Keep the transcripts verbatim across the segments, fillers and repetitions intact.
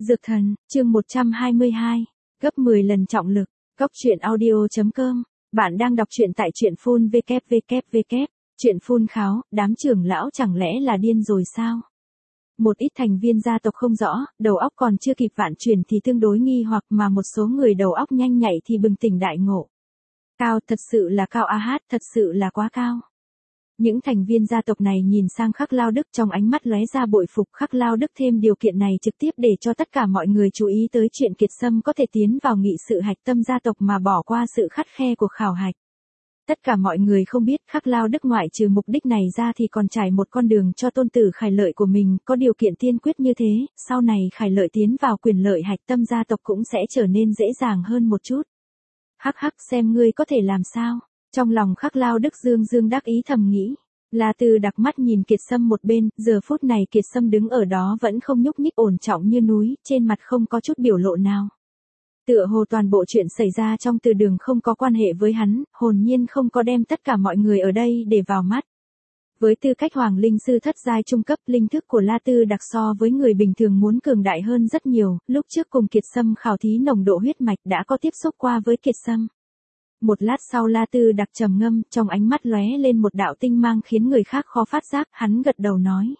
Dược thần, chương một trăm hai mươi hai, gấp mười lần trọng lực, Cốc truyện audio chấm com, bạn đang đọc truyện tại truyện phun vê kép vê kép vê kép, truyện phun kháo, đám trưởng lão chẳng lẽ là điên rồi sao? Một ít thành viên gia tộc không rõ, đầu óc còn chưa kịp vạn chuyển thì tương đối nghi hoặc mà một số người đầu óc nhanh nhạy thì bừng tỉnh đại ngộ. Cao, thật sự là cao a hát, thật sự là quá cao. Những thành viên gia tộc này nhìn sang Khắc Lao Đức trong ánh mắt lóe ra bội phục. Khắc Lao Đức thêm điều kiện này trực tiếp để cho tất cả mọi người chú ý tới chuyện Kiệt Sâm có thể tiến vào nghị sự hạch tâm gia tộc mà bỏ qua sự khắt khe của khảo hạch. Tất cả mọi người không biết Khắc Lao Đức ngoại trừ mục đích này ra thì còn trải một con đường cho tôn tử Khải Lợi của mình, có điều kiện tiên quyết như thế, sau này Khải Lợi tiến vào quyền lợi hạch tâm gia tộc cũng sẽ trở nên dễ dàng hơn một chút. Hắc hắc, xem ngươi có thể làm sao. Trong lòng Khắc Lao Đức dương dương đắc ý thầm nghĩ. La Tư đặc mắt nhìn Kiệt Sâm một bên, giờ phút này Kiệt Sâm đứng ở đó vẫn không nhúc nhích, ổn trọng như núi, trên mặt không có chút biểu lộ nào. Tựa hồ toàn bộ chuyện xảy ra trong từ đường không có quan hệ với hắn, hồn nhiên không có đem tất cả mọi người ở đây để vào mắt. Với tư cách Hoàng Linh Sư thất giai trung cấp, linh thức của La Tư đặc so với người bình thường muốn cường đại hơn rất nhiều, lúc trước cùng Kiệt Sâm khảo thí nồng độ huyết mạch đã có tiếp xúc qua với Kiệt Sâm. Một lát sau La Tư đặc trầm ngâm, trong ánh mắt lóe lên một đạo tinh mang khiến người khác khó phát giác, hắn gật đầu nói.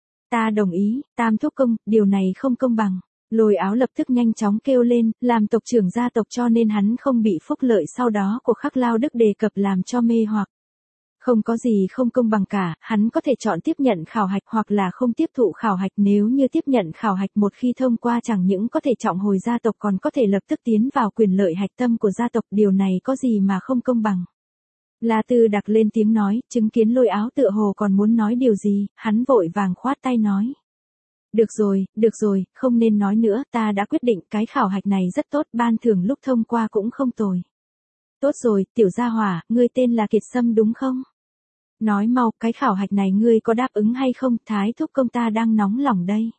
Ta đồng ý, Tam thúc công, điều này không công bằng. Lôi Áo lập tức nhanh chóng kêu lên, làm tộc trưởng gia tộc cho nên hắn không bị phúc lợi sau đó của Khắc Lao Đức đề cập làm cho mê hoặc. Không có gì không công bằng cả, hắn có thể chọn tiếp nhận khảo hạch hoặc là không tiếp thụ khảo hạch. Nếu như tiếp nhận khảo hạch một khi thông qua chẳng những có thể trọng hồi gia tộc còn có thể lập tức tiến vào quyền lợi hạch tâm của gia tộc, điều này có gì mà không công bằng. La Tư đặc lên tiếng nói, chứng kiến Lôi Áo tựa hồ còn muốn nói điều gì, hắn vội vàng khoát tay nói. Được rồi, được rồi, không nên nói nữa, ta đã quyết định cái khảo hạch này rất tốt, ban thưởng lúc thông qua cũng không tồi. Tốt rồi, tiểu gia hỏa, ngươi tên là Kiệt Sâm đúng không? Nói mau, cái khảo hạch này ngươi có đáp ứng hay không, Thái thúc công ta đang nóng lòng đây.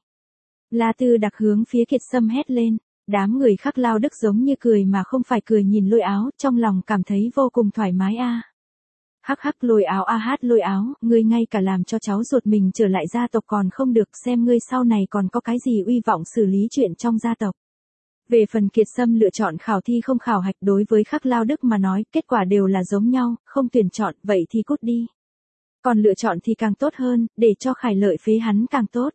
La Tư đặc hướng phía Kiệt Sâm hét lên, đám người Khắc Lao Đức giống như cười mà không phải cười nhìn Lôi Áo, trong lòng cảm thấy vô cùng thoải mái a. À. Hắc hắc, Lôi Áo a hát Lôi Áo, ngươi ngay cả làm cho cháu ruột mình trở lại gia tộc còn không được, xem ngươi sau này còn có cái gì uy vọng xử lý chuyện trong gia tộc. Về phần Kiệt Sâm lựa chọn khảo thi không khảo hạch, đối với Khắc Lao Đức mà nói, kết quả đều là giống nhau, không tuyển chọn, vậy thì cút đi. Còn lựa chọn thì càng tốt hơn, để cho Khải Lợi phế hắn càng tốt.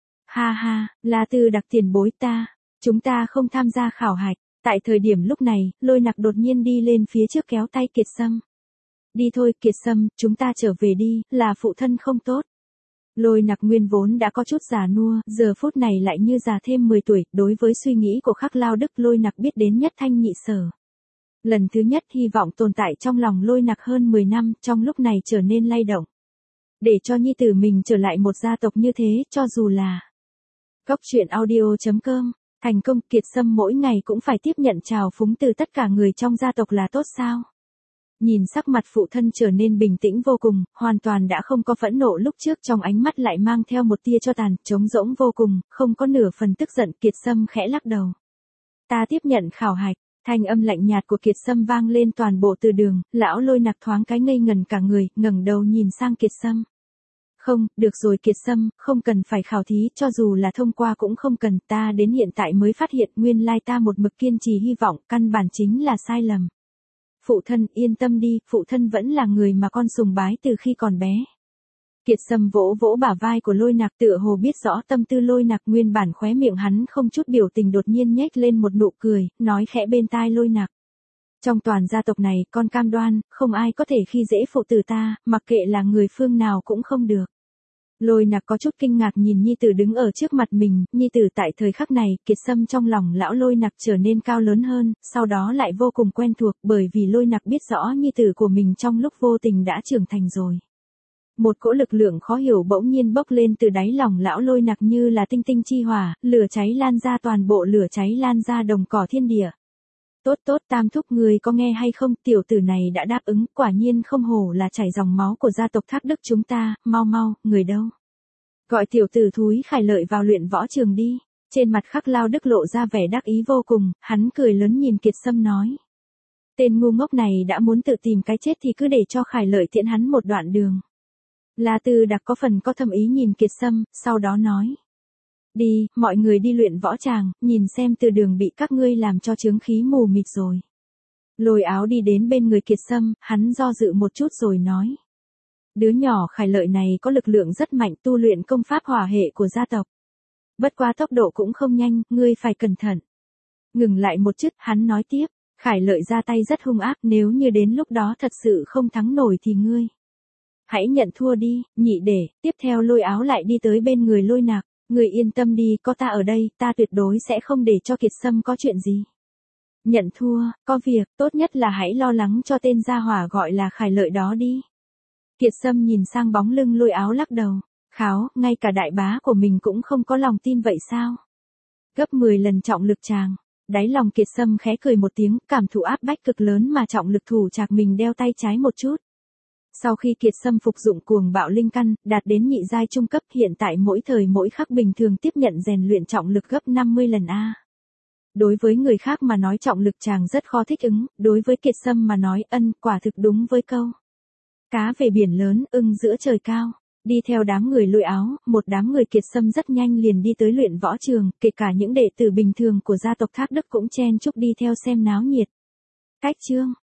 Ha ha, La Tư đặc tiền bối ta, chúng ta không tham gia khảo hạch. Tại thời điểm lúc này, Lôi Nặc đột nhiên đi lên phía trước kéo tay Kiệt Sâm. Đi thôi Kiệt Sâm, chúng ta trở về đi, là phụ thân không tốt. Lôi Nặc nguyên vốn đã có chút già nua, giờ phút này lại như già thêm mười tuổi, đối với suy nghĩ của Khắc Lao Đức Lôi Nặc biết đến nhất thanh nhị sở. Lần thứ nhất hy vọng tồn tại trong lòng Lôi Nặc hơn mười năm, trong lúc này trở nên lay động. Để cho nhi tử mình trở lại một gia tộc như thế, cho dù là Cốc truyện audio chấm com, thành công. Kiệt Sâm mỗi ngày cũng phải tiếp nhận trào phúng từ tất cả người trong gia tộc là tốt sao? Nhìn sắc mặt phụ thân trở nên bình tĩnh vô cùng, hoàn toàn đã không có phẫn nộ lúc trước, trong ánh mắt lại mang theo một tia cho tàn, trống rỗng vô cùng, không có nửa phần tức giận. Kiệt Sâm khẽ lắc đầu. Ta tiếp nhận khảo hạch. Thanh âm lạnh nhạt của Kiệt Sâm vang lên toàn bộ từ đường, lão Lôi Nặc thoáng cái ngây ngần cả người, ngẩng đầu nhìn sang Kiệt Sâm. Không, được rồi Kiệt Sâm, không cần phải khảo thí, cho dù là thông qua cũng không cần, ta đến hiện tại mới phát hiện nguyên lai ta một mực kiên trì hy vọng, căn bản chính là sai lầm. Phụ thân, yên tâm đi, phụ thân vẫn là người mà con sùng bái từ khi còn bé. Kiệt Sâm vỗ vỗ bả vai của Lôi Nặc, tựa hồ biết rõ tâm tư Lôi Nặc, nguyên bản khóe miệng hắn không chút biểu tình đột nhiên nhếch lên một nụ cười, nói khẽ bên tai Lôi Nặc. Trong toàn gia tộc này, con cam đoan, không ai có thể khi dễ phụ tử ta, mặc kệ là người phương nào cũng không được. Lôi Nặc có chút kinh ngạc nhìn nhi tử đứng ở trước mặt mình, nhi tử tại thời khắc này, Kiệt Sâm trong lòng lão Lôi Nặc trở nên cao lớn hơn, sau đó lại vô cùng quen thuộc, bởi vì Lôi Nặc biết rõ nhi tử của mình trong lúc vô tình đã trưởng thành rồi. Một cỗ lực lượng khó hiểu bỗng nhiên bốc lên từ đáy lòng lão Lôi Nặc như là tinh tinh chi hỏa, lửa cháy lan ra toàn bộ, lửa cháy lan ra đồng cỏ thiên địa. Tốt tốt Tam thúc, người có nghe hay không, tiểu tử này đã đáp ứng, quả nhiên không hổ là chảy dòng máu của gia tộc Thác Đức chúng ta, mau mau, người đâu? Gọi tiểu tử thúi Khải Lợi vào luyện võ trường đi. Trên mặt Khắc Lao Đức lộ ra vẻ đắc ý vô cùng, hắn cười lớn nhìn Kiệt Sâm nói. Tên ngu ngốc này đã muốn tự tìm cái chết thì cứ để cho Khải Lợi tiễn hắn một đoạn đường. La Tư đặc có phần có thâm ý nhìn Kiệt Sâm, sau đó nói. Đi, mọi người đi luyện võ tràng, nhìn xem từ đường bị các ngươi làm cho chướng khí mù mịt rồi. Lôi Áo đi đến bên người Kiệt Sâm, hắn do dự một chút rồi nói. Đứa nhỏ Khải Lợi này có lực lượng rất mạnh, tu luyện công pháp hỏa hệ của gia tộc. Bất quá tốc độ cũng không nhanh, ngươi phải cẩn thận. Ngừng lại một chút, hắn nói tiếp, Khải Lợi ra tay rất hung ác, nếu như đến lúc đó thật sự không thắng nổi thì ngươi. Hãy nhận thua đi, nhị để, tiếp theo Lôi Áo lại đi tới bên người Lôi Nạc, ngươi yên tâm đi, có ta ở đây, ta tuyệt đối sẽ không để cho Kiệt Sâm có chuyện gì. Nhận thua, có việc, tốt nhất là hãy lo lắng cho tên gia hỏa gọi là Khải Lợi đó đi. Kiệt Sâm nhìn sang bóng lưng Lôi Áo lắc đầu, kháo, ngay cả đại bá của mình cũng không có lòng tin vậy sao? Gấp mười lần trọng lực chàng, đáy lòng Kiệt Sâm khẽ cười một tiếng, cảm thụ áp bách cực lớn mà trọng lực thủ trạc mình đeo tay trái một chút. Sau khi Kiệt Sâm phục dụng cuồng bạo linh căn, đạt đến nhị giai trung cấp, hiện tại mỗi thời mỗi khắc bình thường tiếp nhận rèn luyện trọng lực gấp năm mươi lần a. Đối với người khác mà nói trọng lực chàng rất khó thích ứng, đối với Kiệt Sâm mà nói ân, quả thực đúng với câu. Cá về biển lớn, ưng giữa trời cao. Đi theo đám người Lôi Áo, một đám người Kiệt Sâm rất nhanh liền đi tới luyện võ trường, kể cả những đệ tử bình thường của gia tộc Thác Đức cũng chen chúc đi theo xem náo nhiệt. Cách chương